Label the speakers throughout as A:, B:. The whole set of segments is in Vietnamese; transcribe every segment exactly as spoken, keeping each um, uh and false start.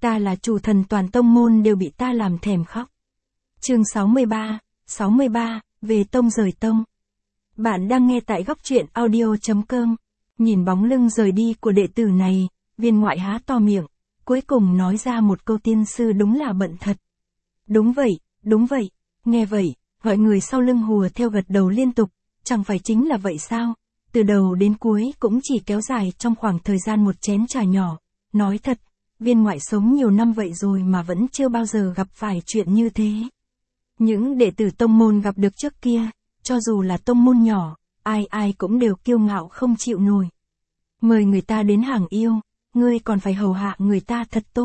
A: Ta là chủ thần toàn tông môn đều bị ta làm thèm khóc. Chương sáu mươi ba, sáu mươi ba, về tông rời tông. Bạn đang nghe tại góc truyện audio chấm com. Nhìn bóng lưng rời đi của đệ tử này, Viên Ngoại há to miệng, cuối cùng nói ra một câu tiên sư đúng là bận thật. Đúng vậy, đúng vậy, nghe vậy, mọi người sau lưng hùa theo gật đầu liên tục, chẳng phải chính là vậy sao, từ đầu đến cuối cũng chỉ kéo dài trong khoảng thời gian một chén trà nhỏ, nói thật, Viên Ngoại sống nhiều năm vậy rồi mà vẫn chưa bao giờ gặp phải chuyện như thế. Những đệ tử tông môn gặp được trước kia, cho dù là tông môn nhỏ, ai ai cũng đều kiêu ngạo không chịu nổi. Mời người ta đến hàng yêu, ngươi còn phải hầu hạ người ta thật tốt.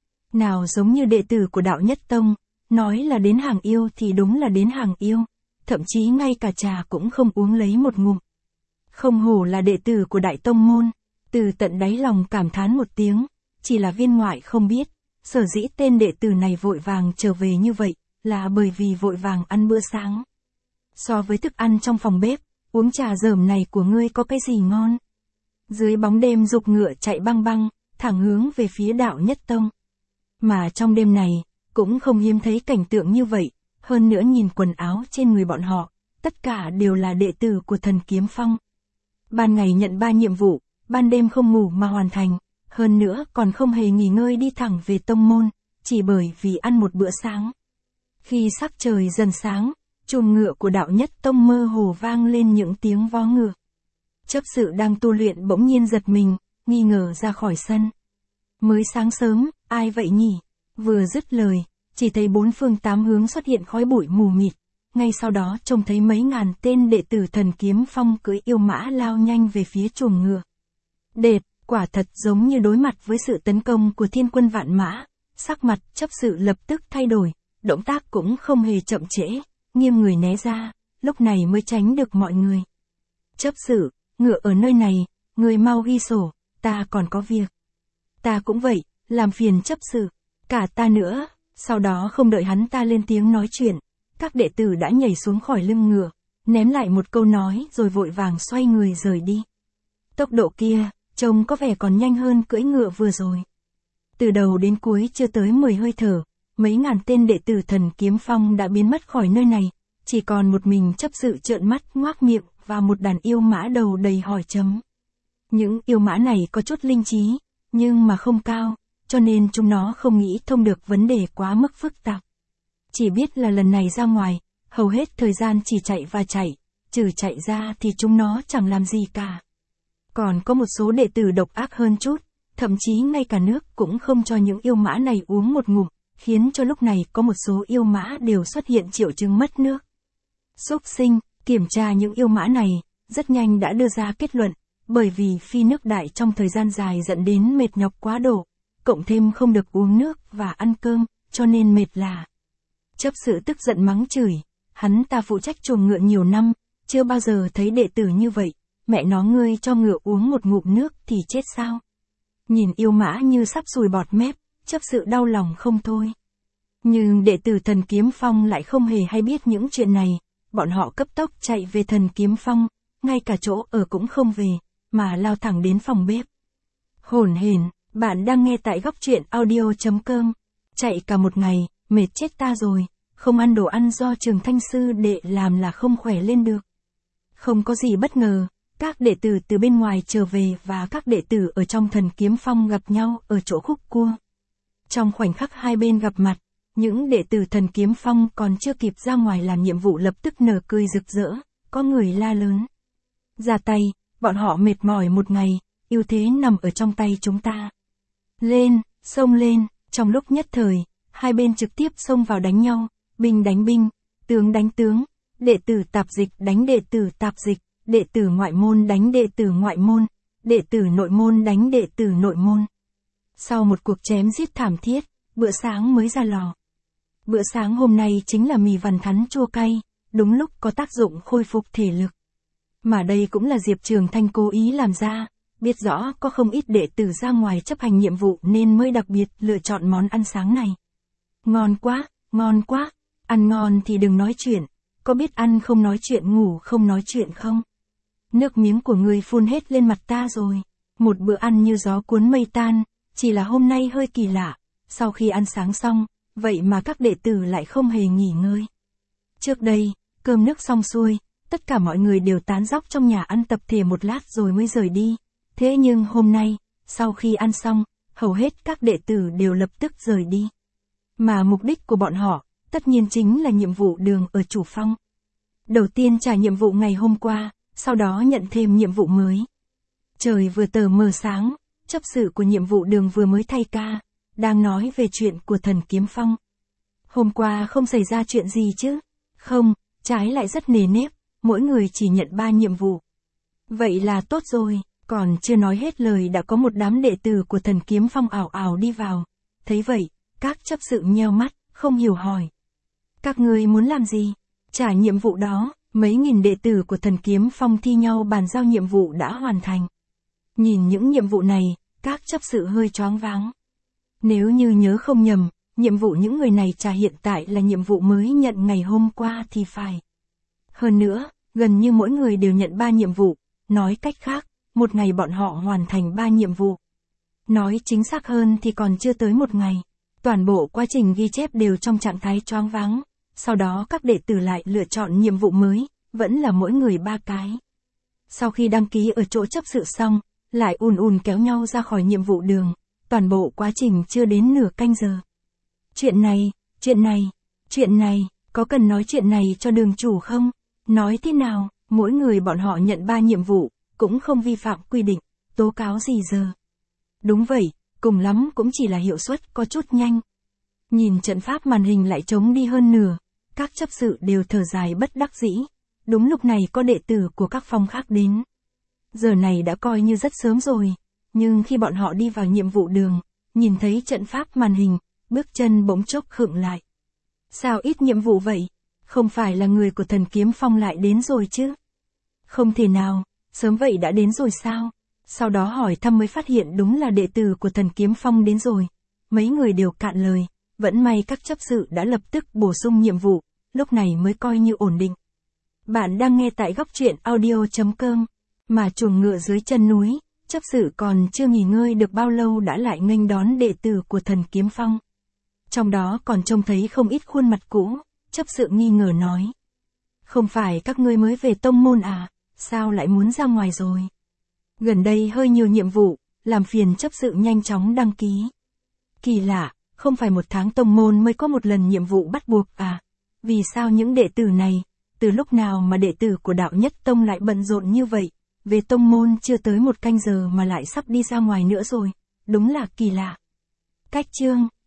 A: Nào giống như đệ tử của đạo nhất tông, nói là đến hàng yêu thì đúng là đến hàng yêu, thậm chí ngay cả trà cũng không uống lấy một ngụm. Không hổ là đệ tử của đại tông môn, từ tận đáy lòng cảm thán một tiếng, chỉ là Viên Ngoại không biết, sở dĩ tên đệ tử này vội vàng trở về như vậy, là bởi vì vội vàng ăn bữa sáng. So với thức ăn trong phòng bếp, uống trà dởm này của ngươi có cái gì ngon? Dưới bóng đêm dục ngựa chạy băng băng, thẳng hướng về phía đạo nhất tông. Mà trong đêm này, cũng không hiếm thấy cảnh tượng như vậy, hơn nữa nhìn quần áo trên người bọn họ, tất cả đều là đệ tử của Thần Kiếm Phong. Ban ngày nhận ba nhiệm vụ, ban đêm không ngủ mà hoàn thành, hơn nữa còn không hề nghỉ ngơi đi thẳng về tông môn, chỉ bởi vì ăn một bữa sáng. Khi sắc trời dần sáng, chùm ngựa của đạo nhất tông mơ hồ vang lên những tiếng vó ngựa. Chấp sự đang tu luyện bỗng nhiên giật mình, nghi ngờ ra khỏi sân. Mới sáng sớm, ai vậy nhỉ? Vừa dứt lời, chỉ thấy bốn phương tám hướng xuất hiện khói bụi mù mịt, ngay sau đó trông thấy mấy ngàn tên đệ tử Thần Kiếm Phong cưỡi yêu mã lao nhanh về phía chùm ngựa. Đệt, quả thật giống như đối mặt với sự tấn công của thiên quân vạn mã, sắc mặt chấp sự lập tức thay đổi, động tác cũng không hề chậm trễ, nghiêng người né ra, lúc này mới tránh được mọi người. Chấp sự, ngựa ở nơi này, người mau ghi sổ, ta còn có việc. Ta cũng vậy, làm phiền chấp sự, cả ta nữa. Sau đó không đợi hắn ta lên tiếng nói chuyện, các đệ tử đã nhảy xuống khỏi lưng ngựa, ném lại một câu nói rồi vội vàng xoay người rời đi. Tốc độ kia, trông có vẻ còn nhanh hơn cưỡi ngựa vừa rồi. Từ đầu đến cuối chưa tới mười hơi thở, mấy ngàn tên đệ tử Thần Kiếm Phong đã biến mất khỏi nơi này, chỉ còn một mình chấp sự trợn mắt ngoác miệng và một đàn yêu mã đầu đầy hỏi chấm. Những yêu mã này có chút linh trí, nhưng mà không cao, cho nên chúng nó không nghĩ thông được vấn đề quá mức phức tạp. Chỉ biết là lần này ra ngoài, hầu hết thời gian chỉ chạy và chạy, trừ chạy ra thì chúng nó chẳng làm gì cả. Còn có một số đệ tử độc ác hơn chút, thậm chí ngay cả nước cũng không cho những yêu mã này uống một ngụm, khiến cho lúc này có một số yêu mã đều xuất hiện triệu chứng mất nước. Xúc sinh, kiểm tra những yêu mã này, rất nhanh đã đưa ra kết luận, bởi vì phi nước đại trong thời gian dài dẫn đến mệt nhọc quá độ, cộng thêm không được uống nước và ăn cơm, cho nên mệt lả. Chấp sự tức giận mắng chửi, hắn ta phụ trách chuồng ngựa nhiều năm, chưa bao giờ thấy đệ tử như vậy, mẹ nó ngươi cho ngựa uống một ngụm nước thì chết sao? Nhìn yêu mã như sắp sùi bọt mép, chấp sự đau lòng không thôi. Nhưng đệ tử Thần Kiếm Phong lại không hề hay biết những chuyện này, bọn họ cấp tốc chạy về Thần Kiếm Phong, ngay cả chỗ ở cũng không về, mà lao thẳng đến phòng bếp. Hổn hển, bạn đang nghe tại góc truyện audio chấm com. Chạy cả một ngày, mệt chết ta rồi, không ăn đồ ăn do Trường Thanh sư đệ làm là không khỏe lên được. Không có gì bất ngờ, các đệ tử từ bên ngoài trở về và các đệ tử ở trong Thần Kiếm Phong gặp nhau ở chỗ khúc cua. Trong khoảnh khắc hai bên gặp mặt, những đệ tử Thần Kiếm Phong còn chưa kịp ra ngoài làm nhiệm vụ lập tức nở cười rực rỡ, có người la lớn. Ra tay, bọn họ mệt mỏi một ngày, ưu thế nằm ở trong tay chúng ta. Lên, xông lên, trong lúc nhất thời, hai bên trực tiếp xông vào đánh nhau, binh đánh binh, tướng đánh tướng, đệ tử tạp dịch đánh đệ tử tạp dịch, đệ tử ngoại môn đánh đệ tử ngoại môn, đệ tử nội môn đánh đệ tử nội môn. Sau một cuộc chém giết thảm thiết, bữa sáng mới ra lò. Bữa sáng hôm nay chính là mì vằn thắn chua cay, đúng lúc có tác dụng khôi phục thể lực. Mà đây cũng là Diệp Trường Thanh cố ý làm ra, biết rõ có không ít đệ tử ra ngoài chấp hành nhiệm vụ nên mới đặc biệt lựa chọn món ăn sáng này. Ngon quá, ngon quá, ăn ngon thì đừng nói chuyện, có biết ăn không nói chuyện ngủ không nói chuyện không? Nước miếng của người phun hết lên mặt ta rồi, một bữa ăn như gió cuốn mây tan, chỉ là hôm nay hơi kỳ lạ, sau khi ăn sáng xong, vậy mà các đệ tử lại không hề nghỉ ngơi. Trước đây, cơm nước xong xuôi, tất cả mọi người đều tán dóc trong nhà ăn tập thể một lát rồi mới rời đi. Thế nhưng hôm nay, sau khi ăn xong, hầu hết các đệ tử đều lập tức rời đi. Mà mục đích của bọn họ, tất nhiên chính là nhiệm vụ đường ở chủ phong. Đầu tiên trả nhiệm vụ ngày hôm qua, sau đó nhận thêm nhiệm vụ mới. Trời vừa tờ mờ sáng, chấp sự của nhiệm vụ đường vừa mới thay ca, đang nói về chuyện của thần kiếm phong. Hôm qua không xảy ra chuyện gì chứ? Không, trái lại rất nề nếp, mỗi người chỉ nhận ba nhiệm vụ. Vậy là tốt rồi, còn chưa nói hết lời đã có một đám đệ tử của thần kiếm phong ảo ảo đi vào. Thấy vậy, các chấp sự nheo mắt, không hiểu hỏi. Các ngươi muốn làm gì? Trả nhiệm vụ đó, mấy nghìn đệ tử của thần kiếm phong thi nhau bàn giao nhiệm vụ đã hoàn thành. Nhìn những nhiệm vụ này, các chấp sự hơi choáng váng. Nếu như nhớ không nhầm, nhiệm vụ những người này trả hiện tại là nhiệm vụ mới nhận ngày hôm qua thì phải. Hơn nữa, gần như mỗi người đều nhận ba nhiệm vụ, nói cách khác, một ngày bọn họ hoàn thành ba nhiệm vụ. Nói chính xác hơn thì còn chưa tới một ngày. Toàn bộ quá trình ghi chép đều trong trạng thái choáng váng, sau đó các đệ tử lại lựa chọn nhiệm vụ mới, vẫn là mỗi người ba cái. Sau khi đăng ký ở chỗ chấp sự xong, lại ùn ùn kéo nhau ra khỏi nhiệm vụ đường, toàn bộ quá trình chưa đến nửa canh giờ. Chuyện này, chuyện này, chuyện này, có cần nói chuyện này cho đường chủ không? Nói thế nào, mỗi người bọn họ nhận ba nhiệm vụ, cũng không vi phạm quy định, tố cáo gì giờ. Đúng vậy, cùng lắm cũng chỉ là hiệu suất có chút nhanh. Nhìn trận pháp màn hình lại trống đi hơn nửa, các chấp sự đều thở dài bất đắc dĩ. Đúng lúc này có đệ tử của các phong khác đến. Giờ này đã coi như rất sớm rồi, nhưng khi bọn họ đi vào nhiệm vụ đường, nhìn thấy trận pháp màn hình, bước chân bỗng chốc khựng lại. Sao ít nhiệm vụ vậy? Không phải là người của thần kiếm phong lại đến rồi chứ? Không thể nào, sớm vậy đã đến rồi sao? Sau đó hỏi thăm mới phát hiện đúng là đệ tử của thần kiếm phong đến rồi. Mấy người đều cạn lời, vẫn may các chấp sự đã lập tức bổ sung nhiệm vụ, lúc này mới coi như ổn định. Bạn đang nghe tại góc truyện audio chấm com, mà chuồng ngựa dưới chân núi, chấp sự còn chưa nghỉ ngơi được bao lâu đã lại nghênh đón đệ tử của thần kiếm phong. Trong đó còn trông thấy không ít khuôn mặt cũ, chấp sự nghi ngờ nói. Không phải các ngươi mới về tông môn à, sao lại muốn ra ngoài rồi? Gần đây hơi nhiều nhiệm vụ, làm phiền chấp sự nhanh chóng đăng ký. Kỳ lạ, không phải một tháng tông môn mới có một lần nhiệm vụ bắt buộc à? Vì sao những đệ tử này, từ lúc nào mà đệ tử của đạo nhất tông lại bận rộn như vậy? Về tông môn chưa tới một canh giờ mà lại sắp đi ra ngoài nữa rồi, đúng là kỳ lạ. Cách chương